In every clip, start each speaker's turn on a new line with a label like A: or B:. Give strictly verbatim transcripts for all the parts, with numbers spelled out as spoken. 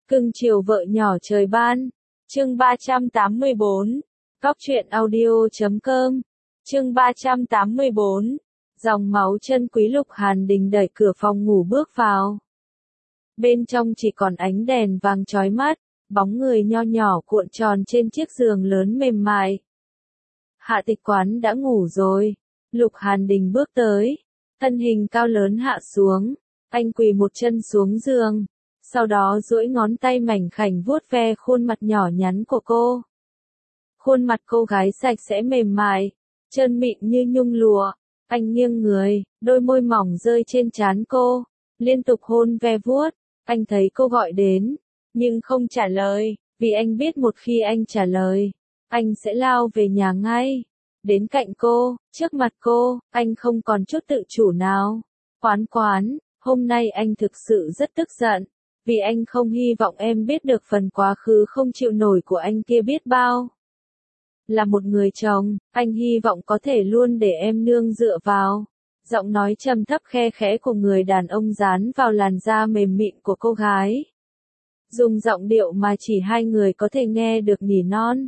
A: Cưng chiều vợ nhỏ trời ban. Chương ba trăm tám mươi bốn. Góc truyện audio chấm com. Chương ba trăm tám mươi bốn. Dòng máu chân quý. Lục Hàn Đình đẩy cửa phòng ngủ bước vào. Bên trong chỉ còn ánh đèn vàng chói mắt, bóng người nho nhỏ cuộn tròn trên chiếc giường lớn mềm mại. Hạ Tịch Quán đã ngủ rồi. Lục Hàn Đình bước tới, thân hình cao lớn hạ xuống, anh quỳ một chân xuống giường, sau đó duỗi ngón tay mảnh khảnh vuốt ve khuôn mặt nhỏ nhắn của cô. Khuôn mặt cô gái sạch sẽ mềm mại, trơn mịn như nhung lụa. Anh nghiêng người, đôi môi mỏng rơi trên trán cô, liên tục hôn ve vuốt. Anh thấy cô gọi đến, nhưng không trả lời, vì anh biết một khi anh trả lời, anh sẽ lao về nhà ngay. Đến cạnh cô, trước mặt cô, anh không còn chút tự chủ nào. Quán Quán, hôm nay anh thực sự rất tức giận, vì anh không hy vọng em biết được phần quá khứ không chịu nổi của anh kia biết bao. Là một người chồng, anh hy vọng có thể luôn để em nương dựa vào. Giọng nói trầm thấp khe khẽ của người đàn ông dán vào làn da mềm mịn của cô gái. Dùng giọng điệu mà chỉ hai người có thể nghe được nỉ non.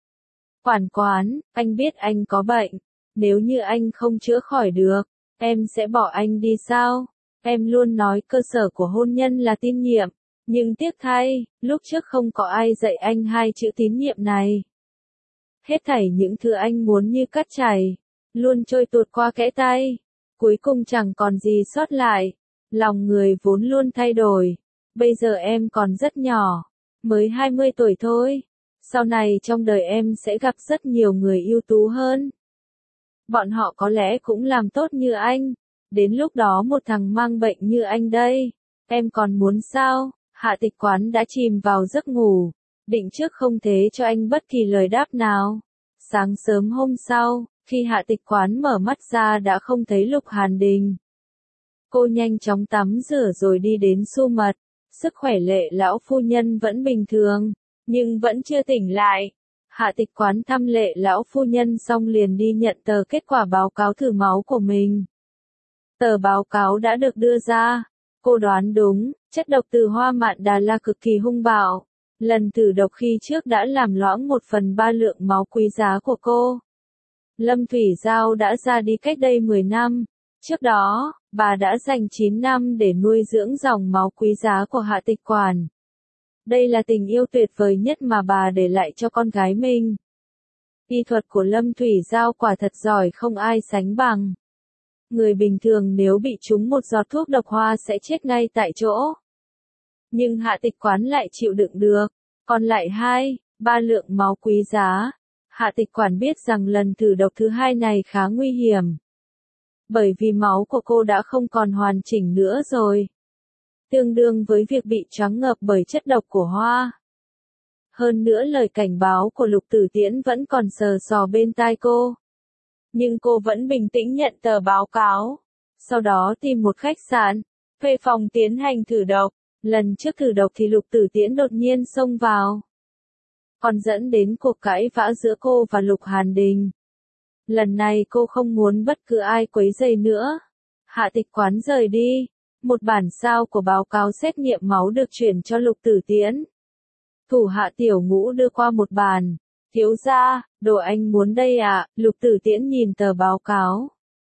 A: Quán Quán, anh biết anh có bệnh. Nếu như anh không chữa khỏi được, em sẽ bỏ anh đi sao? Em luôn nói cơ sở của hôn nhân là tín nhiệm. Nhưng tiếc thay, lúc trước không có ai dạy anh hai chữ tín nhiệm này. Hết thảy những thứ anh muốn như cát chảy, luôn trôi tuột qua kẽ tay. Cuối cùng chẳng còn gì sót lại. Lòng người vốn luôn thay đổi. Bây giờ em còn rất nhỏ, mới hai mươi tuổi thôi. Sau này trong đời em sẽ gặp rất nhiều người ưu tú hơn. Bọn họ có lẽ cũng làm tốt như anh. Đến lúc đó một thằng mang bệnh như anh đây, em còn muốn sao? Hạ Tịch Quán đã chìm vào giấc ngủ, định trước không thế cho anh bất kỳ lời đáp nào. Sáng sớm hôm sau, khi Hạ Tịch Quán mở mắt ra đã không thấy Lục Hàn Đình. Cô nhanh chóng tắm rửa rồi đi đến Xu Mật. Sức khỏe Lệ lão phu nhân vẫn bình thường, nhưng vẫn chưa tỉnh lại. Hạ Tịch Quán thăm Lệ lão phu nhân xong liền đi nhận tờ kết quả báo cáo thử máu của mình. Tờ báo cáo đã được đưa ra. Cô đoán đúng, chất độc từ hoa mạn đà la cực kỳ hung bạo. Lần thử độc khi trước đã làm loãng một phần ba lượng máu quý giá của cô. Lâm Thủy Giao đã ra đi cách đây mười năm. Trước đó, bà đã dành chín năm để nuôi dưỡng dòng máu quý giá của Hạ Tịch Quán. Đây là tình yêu tuyệt vời nhất mà bà để lại cho con gái mình. Y thuật của Lâm Thủy Giao quả thật giỏi không ai sánh bằng. Người bình thường nếu bị trúng một giọt thuốc độc hoa sẽ chết ngay tại chỗ. Nhưng Hạ Tịch Quán lại chịu đựng được. Còn lại hai, ba lượng máu quý giá. Hạ Tịch Quán biết rằng lần thử độc thứ hai này khá nguy hiểm. Bởi vì máu của cô đã không còn hoàn chỉnh nữa rồi. Tương đương với việc bị choáng ngợp bởi chất độc của hoa. Hơn nữa lời cảnh báo của Lục Tử Tiễn vẫn còn sờ sò bên tai cô. Nhưng cô vẫn bình tĩnh nhận tờ báo cáo. Sau đó tìm một khách sạn, thuê phòng tiến hành thử độc. Lần trước thử độc thì Lục Tử Tiễn đột nhiên xông vào. Còn dẫn đến cuộc cãi vã giữa cô và Lục Hàn Đình. Lần này cô không muốn bất cứ ai quấy rầy nữa. Hạ Tịch Quán rời đi. Một bản sao của báo cáo xét nghiệm máu được chuyển cho Lục Tử Tiễn. Thủ hạ Tiểu Ngũ đưa qua một bàn. Thiếu gia, đồ anh muốn đây ạ. Lục Tử Tiễn nhìn tờ báo cáo.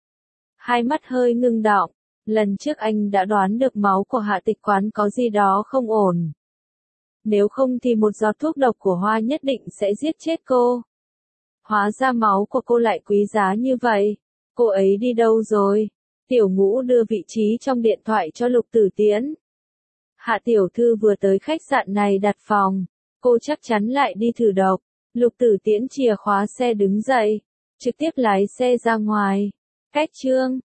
A: Hai mắt hơi ngưng đọng. Lần trước anh đã đoán được máu của Hạ Tịch Quán có gì đó không ổn. Nếu không thì một giọt thuốc độc của hoa nhất định sẽ giết chết cô. Hóa ra máu của cô lại quý giá như vậy. Cô ấy đi đâu rồi? Tiểu Ngũ đưa vị trí trong điện thoại cho Lục Tử Tiễn. Hạ tiểu thư vừa tới khách sạn này đặt phòng. Cô chắc chắn lại đi thử độc. Lục Tử Tiễn chìa khóa xe đứng dậy, trực tiếp lái xe ra ngoài. Cách chương